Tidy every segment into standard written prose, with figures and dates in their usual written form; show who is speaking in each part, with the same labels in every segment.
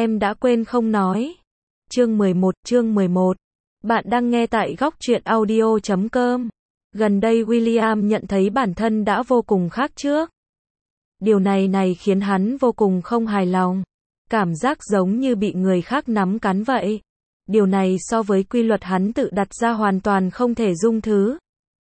Speaker 1: em đã quên không nói. Chương 11. Bạn đang nghe tại góc truyện audio.com. Gần đây William nhận thấy bản thân đã vô cùng khác trước. Điều này khiến hắn vô cùng không hài lòng. Cảm giác giống như bị người khác nắm cắn vậy. Điều này so với quy luật hắn tự đặt ra hoàn toàn không thể dung thứ.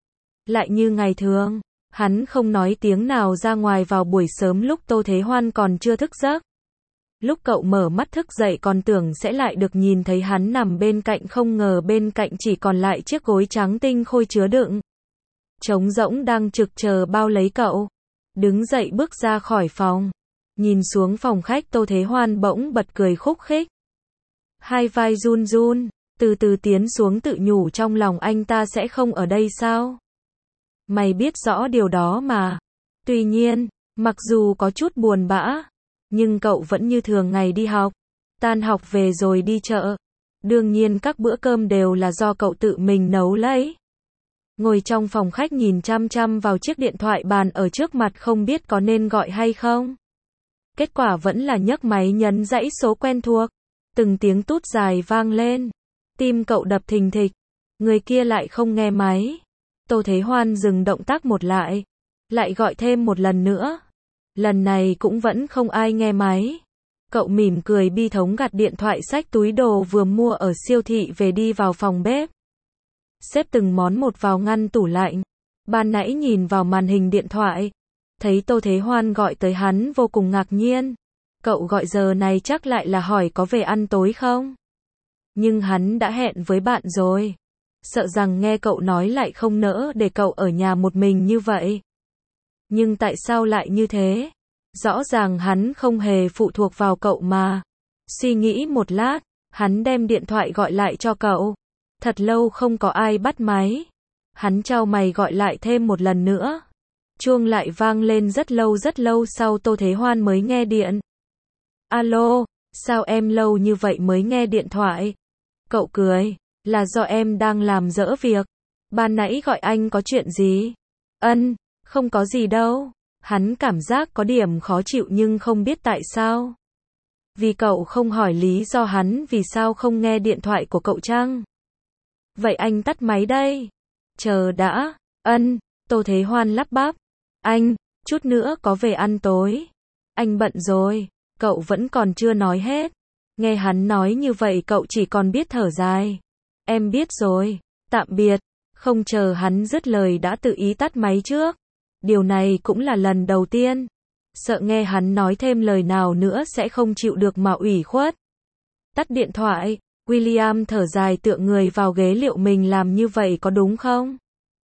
Speaker 1: Lại như ngày thường, hắn không nói tiếng nào ra ngoài vào buổi sớm lúc Tô Thế Hoan còn chưa thức giấc. Lúc cậu mở mắt thức dậy còn tưởng sẽ lại được nhìn thấy hắn nằm bên cạnh, không ngờ bên cạnh chỉ còn lại chiếc gối trắng tinh khôi chứa đựng. Trống rỗng đang trực chờ bao lấy cậu. Đứng dậy bước ra khỏi phòng. Nhìn xuống phòng khách, Tô Thế Hoan bỗng bật cười khúc khích. Hai vai run run, từ từ tiến xuống, tự nhủ trong lòng anh ta sẽ không ở đây sao? Mày biết rõ điều đó mà. Tuy nhiên, mặc dù có chút buồn bã, nhưng cậu vẫn như thường ngày đi học. Tan học về rồi đi chợ. Đương nhiên các bữa cơm đều là do cậu tự mình nấu lấy. Ngồi trong phòng khách nhìn chăm chăm vào chiếc điện thoại bàn ở trước mặt, không biết có nên gọi hay không. Kết quả vẫn là nhấc máy nhấn dãy số quen thuộc. Từng tiếng tút dài vang lên. Tim cậu đập thình thịch. Người kia lại không nghe máy. Tô Thế Hoan dừng động tác một lại. Lại gọi thêm một lần nữa. Lần này cũng vẫn không ai nghe máy. Cậu mỉm cười bi thống gạt điện thoại, xách túi đồ vừa mua ở siêu thị về, đi vào phòng bếp. Xếp từng món một vào ngăn tủ lạnh. Ban nãy nhìn vào màn hình điện thoại, thấy Tô Thế Hoan gọi tới, hắn vô cùng ngạc nhiên. Cậu gọi giờ này chắc lại là hỏi có về ăn tối không? Nhưng hắn đã hẹn với bạn rồi. Sợ rằng nghe cậu nói lại không nỡ để cậu ở nhà một mình như vậy. Nhưng tại sao lại như thế? Rõ ràng hắn không hề phụ thuộc vào cậu mà. Suy nghĩ một lát, hắn đem điện thoại gọi lại cho cậu. Thật lâu không có ai bắt máy. Hắn chau mày gọi lại thêm một lần nữa. Chuông lại vang lên rất lâu sau Tô Thế Hoan mới nghe điện. Alo, sao em lâu như vậy mới nghe điện thoại? Cậu cười, là do em đang làm dỡ việc. Ban nãy gọi anh có chuyện gì? Không có gì đâu. Hắn cảm giác có điểm khó chịu nhưng không biết tại sao. Vì cậu không hỏi lý do hắn vì sao không nghe điện thoại của cậu chăng? Vậy anh tắt máy đây. Chờ đã. Tô Thế Hoan lắp bắp. Anh, chút nữa có về ăn tối. Anh bận rồi. Cậu vẫn còn chưa nói hết. Nghe hắn nói như vậy cậu chỉ còn biết thở dài. Em biết rồi. Tạm biệt. Không chờ hắn dứt lời đã tự ý tắt máy trước. Điều này cũng là lần đầu tiên. Sợ nghe hắn nói thêm lời nào nữa sẽ không chịu được mà ủy khuất. Tắt điện thoại, William thở dài tựa người vào ghế, liệu mình làm như vậy có đúng không?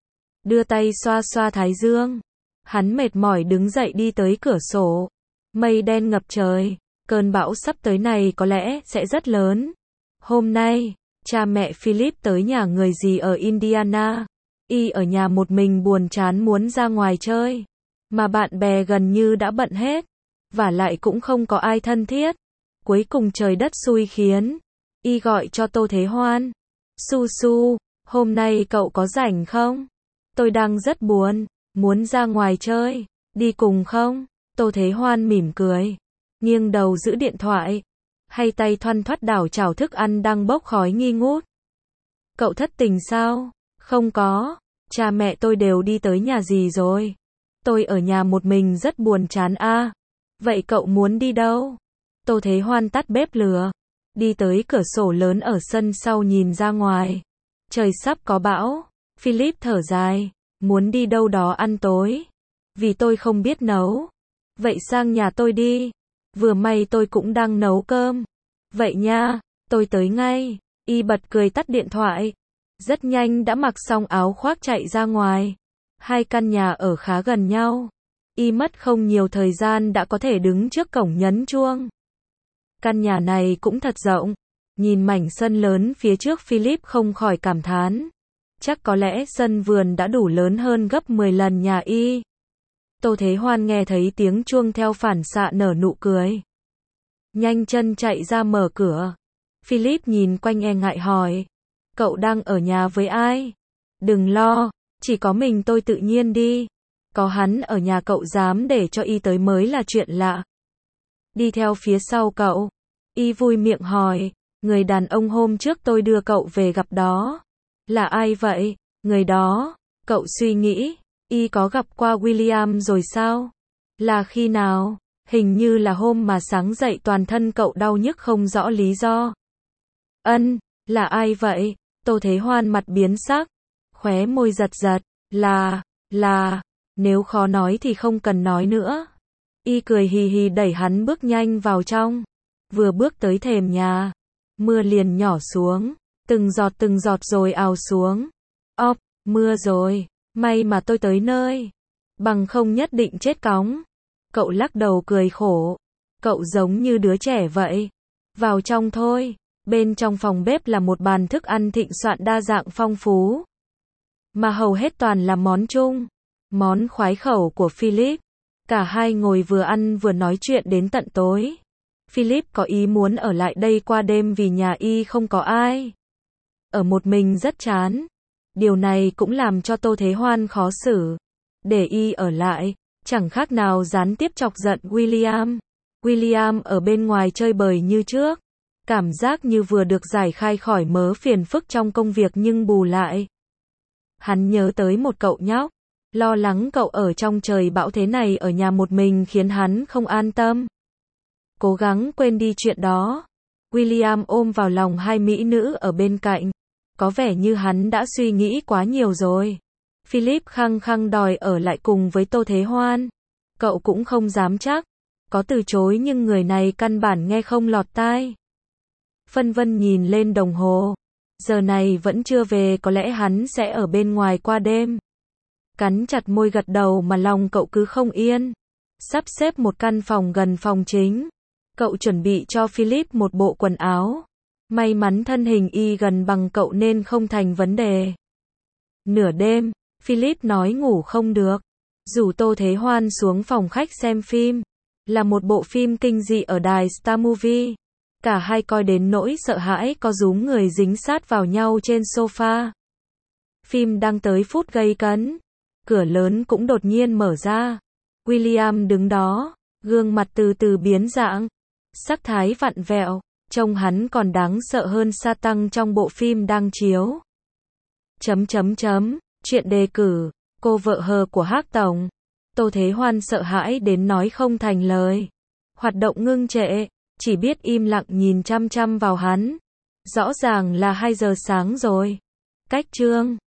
Speaker 1: Đưa tay xoa xoa thái dương. Hắn mệt mỏi đứng dậy đi tới cửa sổ. Mây đen ngập trời, cơn bão sắp tới này có lẽ sẽ rất lớn. Hôm nay, cha mẹ Philip tới nhà người dì ở Indiana. Y ở nhà một mình buồn chán muốn ra ngoài chơi. Mà bạn bè gần như đã bận hết. Vả lại cũng không có ai thân thiết. Cuối cùng trời đất xui khiến. Y gọi cho Tô Thế Hoan. Su, hôm nay cậu có rảnh không? Tôi đang rất buồn, muốn ra ngoài chơi. Đi cùng không? Tô Thế Hoan mỉm cười. Nghiêng đầu giữ điện thoại. Hay tay thoăn thoắt đảo chảo thức ăn đang bốc khói nghi ngút. Cậu thất tình sao? Không có, cha mẹ tôi đều đi tới nhà dì rồi. Tôi ở nhà một mình rất buồn chán a. Vậy cậu muốn đi đâu? Tô Thế Hoan tắt bếp lửa, đi tới cửa sổ lớn ở sân sau nhìn ra ngoài. Trời sắp có bão. Philip thở dài, muốn đi đâu đó ăn tối. Vì tôi không biết nấu. Vậy sang nhà tôi đi. Vừa may tôi cũng đang nấu cơm. Vậy nha, tôi tới ngay. Y bật cười tắt điện thoại. Rất nhanh đã mặc xong áo khoác chạy ra ngoài. Hai căn nhà ở khá gần nhau. Y mất không nhiều thời gian đã có thể đứng trước cổng nhấn chuông. Căn nhà này cũng thật rộng. Nhìn mảnh sân lớn phía trước, Philip không khỏi cảm thán. Chắc có lẽ sân vườn đã đủ lớn hơn gấp 10 lần nhà Y. Tô Thế Hoan nghe thấy tiếng chuông theo phản xạ nở nụ cười. Nhanh chân chạy ra mở cửa. Philip nhìn quanh e ngại hỏi. Cậu đang ở nhà với ai? Đừng lo, chỉ có mình tôi, tự nhiên đi. Có hắn ở nhà cậu dám để cho Y tới mới là chuyện lạ. Đi theo phía sau cậu. Y vui miệng hỏi, người đàn ông hôm trước tôi đưa cậu về gặp đó. Là ai vậy? Người đó, cậu suy nghĩ, Y có gặp qua William rồi sao? Là khi nào? Hình như là hôm mà sáng dậy toàn thân cậu đau nhức không rõ lý do. Là ai vậy? Tô Thế Hoan mặt biến sắc, khóe môi giật giật, là, nếu khó nói thì không cần nói nữa. Y cười hì hì đẩy hắn bước nhanh vào trong. Vừa bước tới thềm nhà, mưa liền nhỏ xuống, từng giọt rồi ào xuống. Mưa rồi, may mà tôi tới nơi, bằng không nhất định chết cóng. Cậu lắc đầu cười khổ, cậu giống như đứa trẻ vậy. Vào trong thôi, bên trong phòng bếp là một bàn thức ăn thịnh soạn đa dạng phong phú, mà hầu hết toàn là món Trung, món khoái khẩu của Philip. Cả hai ngồi vừa ăn vừa nói chuyện đến tận tối. Philip có ý muốn ở lại đây qua đêm vì nhà Y không có ai. Ở một mình rất chán. Điều này cũng làm cho Tô Thế Hoan khó xử. Để Y ở lại, chẳng khác nào gián tiếp chọc giận William. William ở bên ngoài chơi bời như trước. Cảm giác như vừa được giải khai khỏi mớ phiền phức trong công việc nhưng bù lại. Hắn nhớ tới một cậu nhóc. Lo lắng cậu ở trong trời bão thế này ở nhà một mình khiến hắn không an tâm. Cố gắng quên đi chuyện đó. William ôm vào lòng hai mỹ nữ ở bên cạnh. Có vẻ như hắn đã suy nghĩ quá nhiều rồi. Philip khăng khăng đòi ở lại cùng với Tô Thế Hoan. Cậu cũng không dám chắc. Có từ chối nhưng người này căn bản nghe không lọt tai. Phân vân nhìn lên đồng hồ. Giờ này vẫn chưa về, có lẽ hắn sẽ ở bên ngoài qua đêm. Cắn chặt môi gật đầu mà lòng cậu cứ không yên. Sắp xếp một căn phòng gần phòng chính. Cậu chuẩn bị cho Philip một bộ quần áo. May mắn thân hình Y gần bằng cậu nên không thành vấn đề. Nửa đêm, Philip nói ngủ không được. Rủ Tô Thế Hoan xuống phòng khách xem phim. Là một bộ phim kinh dị ở đài Star Movie. Cả hai coi đến nỗi sợ hãi co rúm người dính sát vào nhau trên sofa. Phim đang tới phút gây cấn. Cửa lớn cũng đột nhiên mở ra. William đứng đó, gương mặt từ từ biến dạng. Sắc thái vặn vẹo, trông hắn còn đáng sợ hơn Satan trong bộ phim đang chiếu. Chuyện đề cử, cô vợ hờ của Hắc Tổng. Tô Thế Hoan sợ hãi đến nói không thành lời. Hoạt động ngưng trệ, chỉ biết im lặng nhìn chăm chăm vào hắn. Rõ ràng là 2 giờ sáng rồi. Cách chương